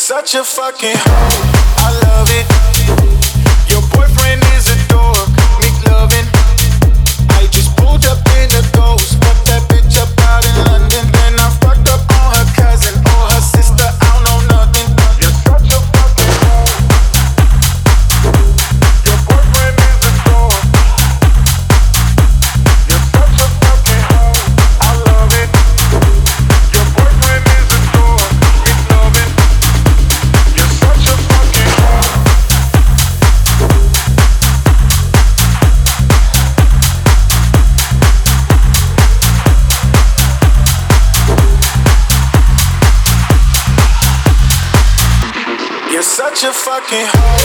such a fucking hoe. I love it. Your boyfriend is a dork. Make loving. I just pulled up in a ghost. Fucked that bitch up out in London. Then I fucked up on her cousin or her sister. I don't know nothing. You're such a fucking hoe. Your boyfriend is a dork. You're such a fucking hoe. I love it. Your boyfriend is a dork. Make loving. You're such a fucking hoe. You're such a fucking hoe.